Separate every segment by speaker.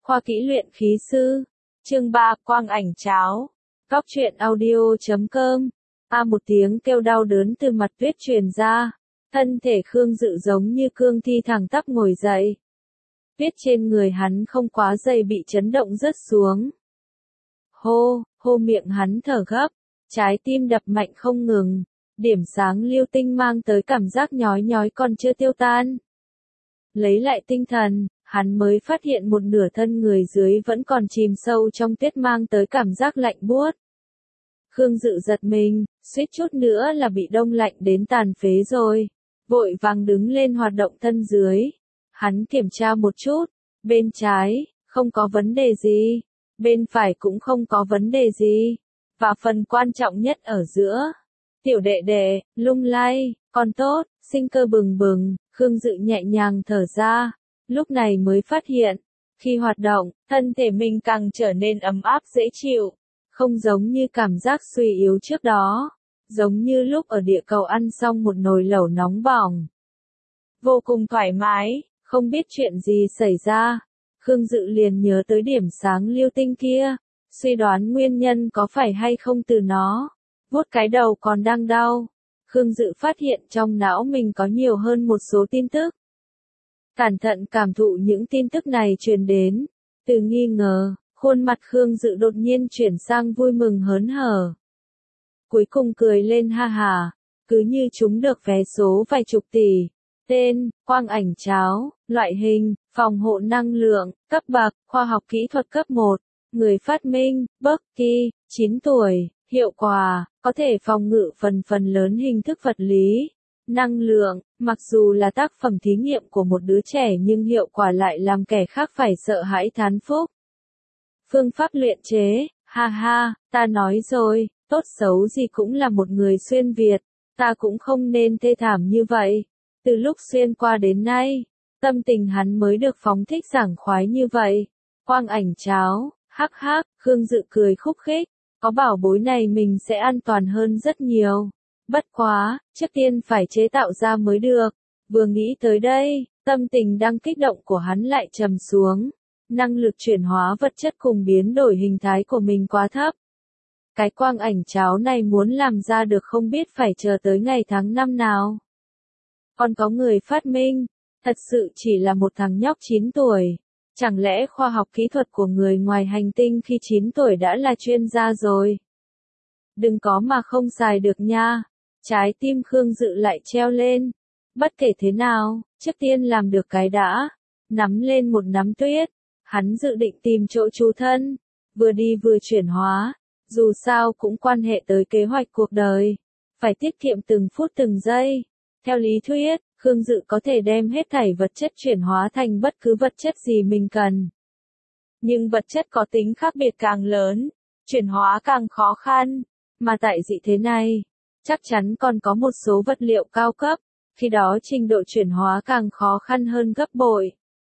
Speaker 1: Khoa kỹ luyện khí sư. Chương 3, quang ảnh cháo. Cóc truyện audio.com. Một tiếng kêu đau đớn từ mặt Tuyết truyền ra. Thân thể Khương Dự giống như cương thi thẳng tắp ngồi dậy. Tuyết trên người hắn không quá dày bị chấn động rớt xuống. Hô miệng hắn thở gấp, trái tim đập mạnh không ngừng. Điểm sáng lưu tinh mang tới cảm giác nhói nhói còn chưa tiêu tan. Lấy lại tinh thần, hắn mới phát hiện một nửa thân người dưới vẫn còn chìm sâu trong tuyết mang tới cảm giác lạnh buốt. Khương Dự giật mình, suýt chút nữa là bị đông lạnh đến tàn phế rồi. Vội vàng đứng lên hoạt động thân dưới. Hắn kiểm tra một chút, bên trái, không có vấn đề gì. Bên phải cũng không có vấn đề gì. Và phần quan trọng nhất ở giữa. Tiểu đệ đệ, lung lay, còn tốt, sinh cơ bừng bừng, Khương Dự nhẹ nhàng thở ra. Lúc này mới phát hiện, khi hoạt động, thân thể mình càng trở nên ấm áp dễ chịu. Không giống như cảm giác suy yếu trước đó. Giống như lúc ở địa cầu ăn xong một nồi lẩu nóng bỏng. Vô cùng thoải mái, không biết chuyện gì xảy ra. Khương Dự liền nhớ tới điểm sáng lưu tinh kia. Suy đoán nguyên nhân có phải hay không từ nó. Vuốt cái đầu còn đang đau. Khương Dự phát hiện trong não mình có nhiều hơn một số tin tức. Cẩn thận cảm thụ những tin tức này truyền đến. Từ nghi ngờ, khuôn mặt Khương Dự đột nhiên chuyển sang vui mừng hớn hở. Cuối cùng cười lên ha hà, cứ như chúng được vé số vài chục tỷ. Tên, quang ảnh cháo, loại hình, phòng hộ năng lượng, cấp bậc, khoa học kỹ thuật cấp 1. Người phát minh, Bucky, 9 tuổi, hiệu quả, có thể phòng ngự phần lớn hình thức vật lý. Năng lượng, mặc dù là tác phẩm thí nghiệm của một đứa trẻ nhưng hiệu quả lại làm kẻ khác phải sợ hãi thán phục. Phương pháp luyện chế, ha, ta nói rồi, tốt xấu gì cũng là một người xuyên Việt, ta cũng không nên thê thảm như vậy. Từ lúc xuyên qua đến nay, tâm tình hắn mới được phóng thích sảng khoái như vậy. Quang ảnh cháo, hắc, Khương Dự cười khúc khích, có bảo bối này mình sẽ an toàn hơn rất nhiều. Bất quá, trước tiên phải chế tạo ra mới được. Vừa nghĩ tới đây, tâm tình đang kích động của hắn lại trầm xuống. Năng lực chuyển hóa vật chất cùng biến đổi hình thái của mình quá thấp. Cái quang ảnh cháo này muốn làm ra được không biết phải chờ tới ngày tháng năm nào. Còn có người phát minh, thật sự chỉ là một thằng nhóc 9 tuổi. Chẳng lẽ khoa học kỹ thuật của người ngoài hành tinh khi 9 tuổi đã là chuyên gia rồi? Đừng có mà không xài được nha. Trái tim Khương Dự lại treo lên. Bất kể thế nào, trước tiên làm được cái đã. Nắm lên một nắm tuyết. Hắn dự định tìm chỗ trú thân. Vừa đi vừa chuyển hóa. Dù sao cũng quan hệ tới kế hoạch cuộc đời. Phải tiết kiệm từng phút từng giây. Theo lý thuyết, Khương Dự có thể đem hết thảy vật chất chuyển hóa thành bất cứ vật chất gì mình cần. Nhưng vật chất có tính khác biệt càng lớn, chuyển hóa càng khó khăn. Mà tại dị thế này, chắc chắn còn có một số vật liệu cao cấp, khi đó trình độ chuyển hóa càng khó khăn hơn gấp bội.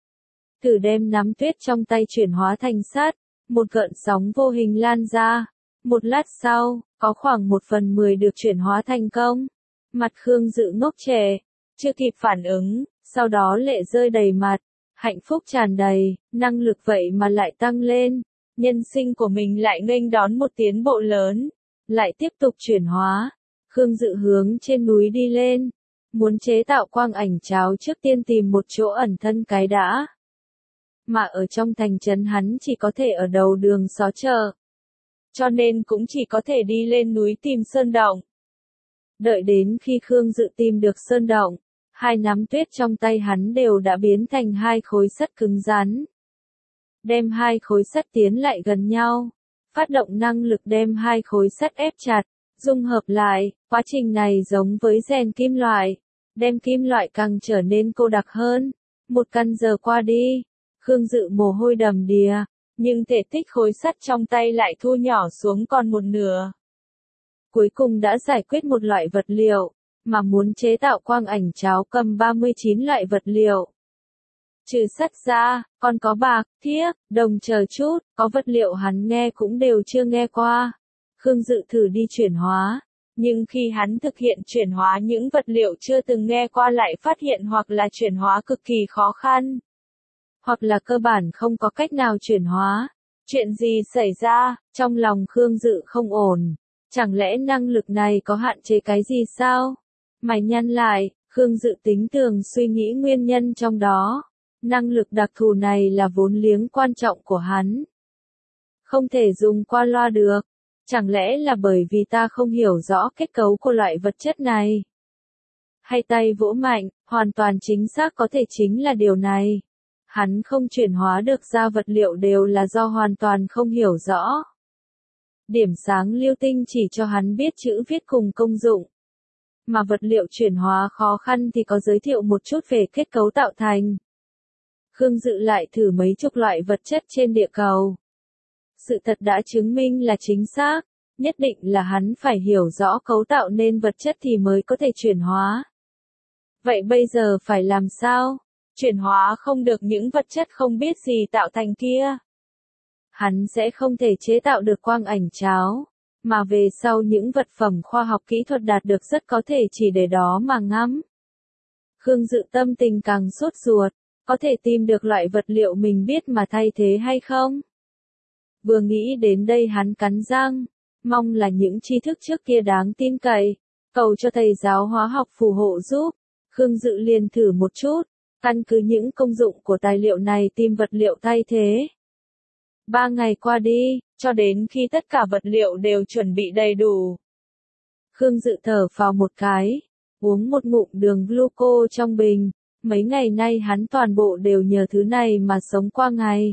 Speaker 1: Thử đem nắm tuyết trong tay chuyển hóa thành sắt, một gợn sóng vô hình lan ra. Một lát sau, có khoảng 1/10 được chuyển hóa thành công. Mặt Khương Dự ngốc trệ, chưa kịp phản ứng, sau đó lệ rơi đầy mặt. Hạnh phúc tràn đầy, năng lực vậy mà lại tăng lên. Nhân sinh của mình lại nghênh đón một tiến bộ lớn. Lại tiếp tục chuyển hóa. Khương Dự hướng trên núi đi lên. Muốn chế tạo quang ảnh cháo trước tiên tìm một chỗ ẩn thân cái đã. Mà ở trong thành trấn hắn chỉ có thể ở đầu đường xó chợ. Cho nên cũng chỉ có thể đi lên núi tìm sơn động. Đợi đến khi Khương Dự tìm được sơn động, 2 nắm tuyết trong tay hắn đều đã biến thành 2 khối sắt cứng rắn. Đem 2 khối sắt tiến lại gần nhau. Phát động năng lực đem 2 khối sắt ép chặt, dung hợp lại. Quá trình này giống với rèn kim loại. Đem kim loại càng trở nên cô đặc hơn. 1 canh giờ qua đi, Khương Dự mồ hôi đầm đìa, nhưng thể tích khối sắt trong tay lại thu nhỏ xuống còn 1/2. Cuối cùng đã giải quyết một loại vật liệu, mà muốn chế tạo quang ảnh cháo cầm 39 loại vật liệu. Trừ sắt ra, còn có bạc, thiếc, đồng chờ chút, có vật liệu hắn nghe cũng đều chưa nghe qua. Khương Dự thử đi chuyển hóa, nhưng khi hắn thực hiện chuyển hóa những vật liệu chưa từng nghe qua lại phát hiện hoặc là chuyển hóa cực kỳ khó khăn. hoặc là cơ bản không có cách nào chuyển hóa. Chuyện gì xảy ra? Trong lòng Khương Dự không ổn. Chẳng lẽ năng lực này có hạn chế cái gì sao? Mày nhăn lại, Khương Dự tính tường suy nghĩ nguyên nhân trong đó. Năng lực đặc thù này là vốn liếng quan trọng của hắn. Không thể dùng qua loa được. Chẳng lẽ là bởi vì ta không hiểu rõ kết cấu của loại vật chất này? Hay tay vỗ mạnh, hoàn toàn chính xác có thể chính là điều này. Hắn không chuyển hóa được ra vật liệu đều là do hoàn toàn không hiểu rõ. Điểm sáng lưu tinh chỉ cho hắn biết chữ viết cùng công dụng. Mà vật liệu chuyển hóa khó khăn thì có giới thiệu một chút về kết cấu tạo thành. Khương Dự lại thử mấy chục loại vật chất trên địa cầu. Sự thật đã chứng minh là chính xác, nhất định là hắn phải hiểu rõ cấu tạo nên vật chất thì mới có thể chuyển hóa. Vậy bây giờ phải làm sao? Chuyển hóa không được những vật chất không biết gì tạo thành kia. Hắn sẽ không thể chế tạo được quang ảnh cháo, mà về sau những vật phẩm khoa học kỹ thuật đạt được rất có thể chỉ để đó mà ngắm. Khương Dự tâm tình càng sốt ruột, có thể tìm được loại vật liệu mình biết mà thay thế hay không? Vừa nghĩ đến đây hắn cắn răng, mong là những tri thức trước kia đáng tin cậy, cầu cho thầy giáo hóa học phù hộ giúp. Khương Dự liền thử một chút, căn cứ những công dụng của tài liệu này tìm vật liệu thay thế. 3 ngày qua đi, cho đến khi tất cả vật liệu đều chuẩn bị đầy đủ. Khương Dự thở phào một cái, uống một ngụm đường gluco trong bình, mấy ngày nay hắn toàn bộ đều nhờ thứ này mà sống qua ngày.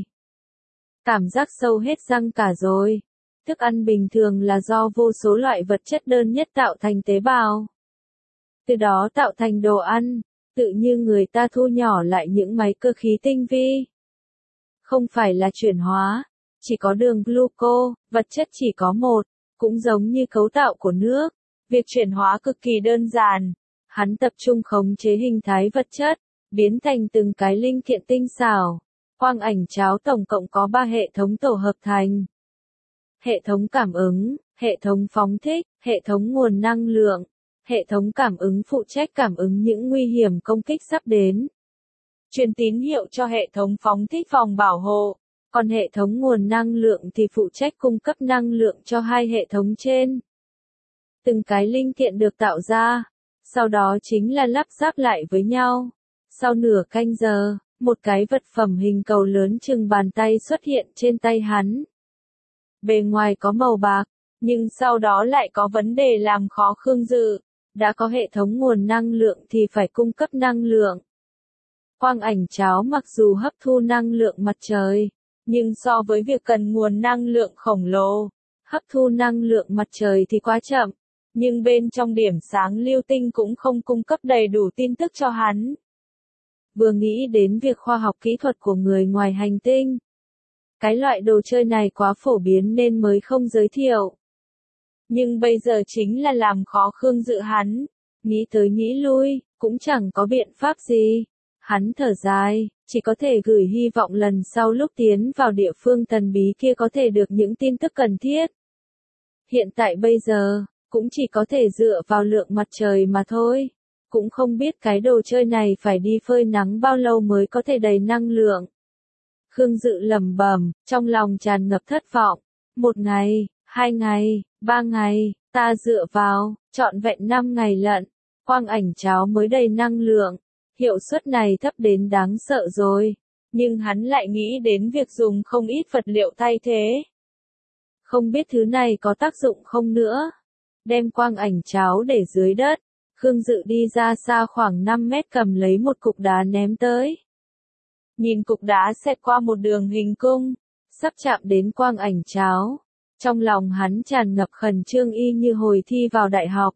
Speaker 1: Cảm giác sâu hết răng cả rồi. Thức ăn bình thường là do vô số loại vật chất đơn nhất tạo thành tế bào. Từ đó tạo thành đồ ăn, tự như người ta thu nhỏ lại những máy cơ khí tinh vi. Không phải là chuyển hóa, chỉ có đường gluco, vật chất chỉ có một, cũng giống như cấu tạo của nước. Việc chuyển hóa cực kỳ đơn giản. Hắn tập trung khống chế hình thái vật chất, biến thành từng cái linh kiện tinh xảo. Quang ảnh cháo tổng cộng có 3 hệ thống tổ hợp thành. Hệ thống cảm ứng, hệ thống phóng thích, hệ thống nguồn năng lượng. Hệ thống cảm ứng phụ trách cảm ứng những nguy hiểm công kích sắp đến. Truyền tín hiệu cho hệ thống phóng thích phòng bảo hộ. Còn hệ thống nguồn năng lượng thì phụ trách cung cấp năng lượng cho hai hệ thống trên. Từng cái linh kiện được tạo ra, sau đó chính là lắp ráp lại với nhau. Sau nửa canh giờ, một cái vật phẩm hình cầu lớn chừng bàn tay xuất hiện trên tay hắn. Bề ngoài có màu bạc, nhưng sau đó lại có vấn đề làm khó Khương Dự. Đã có hệ thống nguồn năng lượng thì phải cung cấp năng lượng. Quang ảnh cháo mặc dù hấp thu năng lượng mặt trời, nhưng so với việc cần nguồn năng lượng khổng lồ, hấp thu năng lượng mặt trời thì quá chậm. Nhưng bên trong điểm sáng lưu tinh cũng không cung cấp đầy đủ tin tức cho hắn. Vừa nghĩ đến việc khoa học kỹ thuật của người ngoài hành tinh. Cái loại đồ chơi này quá phổ biến nên mới không giới thiệu. Nhưng bây giờ chính là làm khó Khương Dự hắn. Nghĩ tới nghĩ lui, cũng chẳng có biện pháp gì. Hắn thở dài, chỉ có thể gửi hy vọng lần sau lúc tiến vào địa phương thần bí kia có thể được những tin tức cần thiết. Hiện tại bây giờ, cũng chỉ có thể dựa vào lượng mặt trời mà thôi. Cũng không biết cái đồ chơi này phải đi phơi nắng bao lâu mới có thể đầy năng lượng. Khương Dự lẩm bẩm, trong lòng tràn ngập thất vọng. 1 ngày, 2 ngày, 3 ngày, ta dựa vào, trọn vẹn 5 ngày lận. Quang ảnh cháo mới đầy năng lượng. Hiệu suất này thấp đến đáng sợ rồi. Nhưng hắn lại nghĩ đến việc dùng không ít vật liệu thay thế. Không biết thứ này có tác dụng không nữa. Đem quang ảnh cháo để dưới đất. Khương Dự đi ra xa khoảng 5 mét cầm lấy một cục đá ném tới. Nhìn cục đá xẹt qua một đường hình cung, sắp chạm đến quang ảnh cháo. Trong lòng hắn tràn ngập khẩn trương y như hồi thi vào đại học.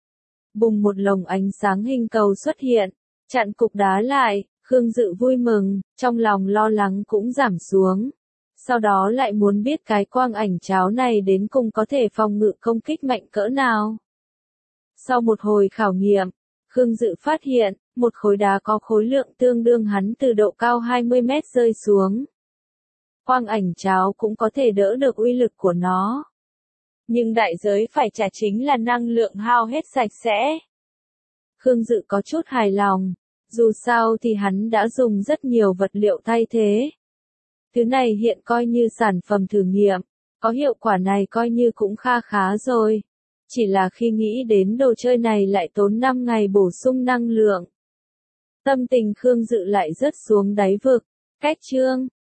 Speaker 1: Bùng một lồng ánh sáng hình cầu xuất hiện, chặn cục đá lại, Khương Dự vui mừng, trong lòng lo lắng cũng giảm xuống. Sau đó lại muốn biết cái quang ảnh cháo này đến cùng có thể phòng ngự công kích mạnh cỡ nào. Sau một hồi khảo nghiệm, Khương Dự phát hiện, một khối đá có khối lượng tương đương hắn từ độ cao 20 mét rơi xuống. Quang ảnh cháo cũng có thể đỡ được uy lực của nó. Nhưng đại giới phải trả chính là năng lượng hao hết sạch sẽ. Khương Dự có chút hài lòng, Dù sao thì hắn đã dùng rất nhiều vật liệu thay thế. Thứ này hiện coi như sản phẩm thử nghiệm, có hiệu quả này coi như cũng kha khá rồi. Chỉ là khi nghĩ đến đồ chơi này lại tốn 5 ngày bổ sung năng lượng. Tâm tình Khương Dự lại rớt xuống đáy vực. Cách chương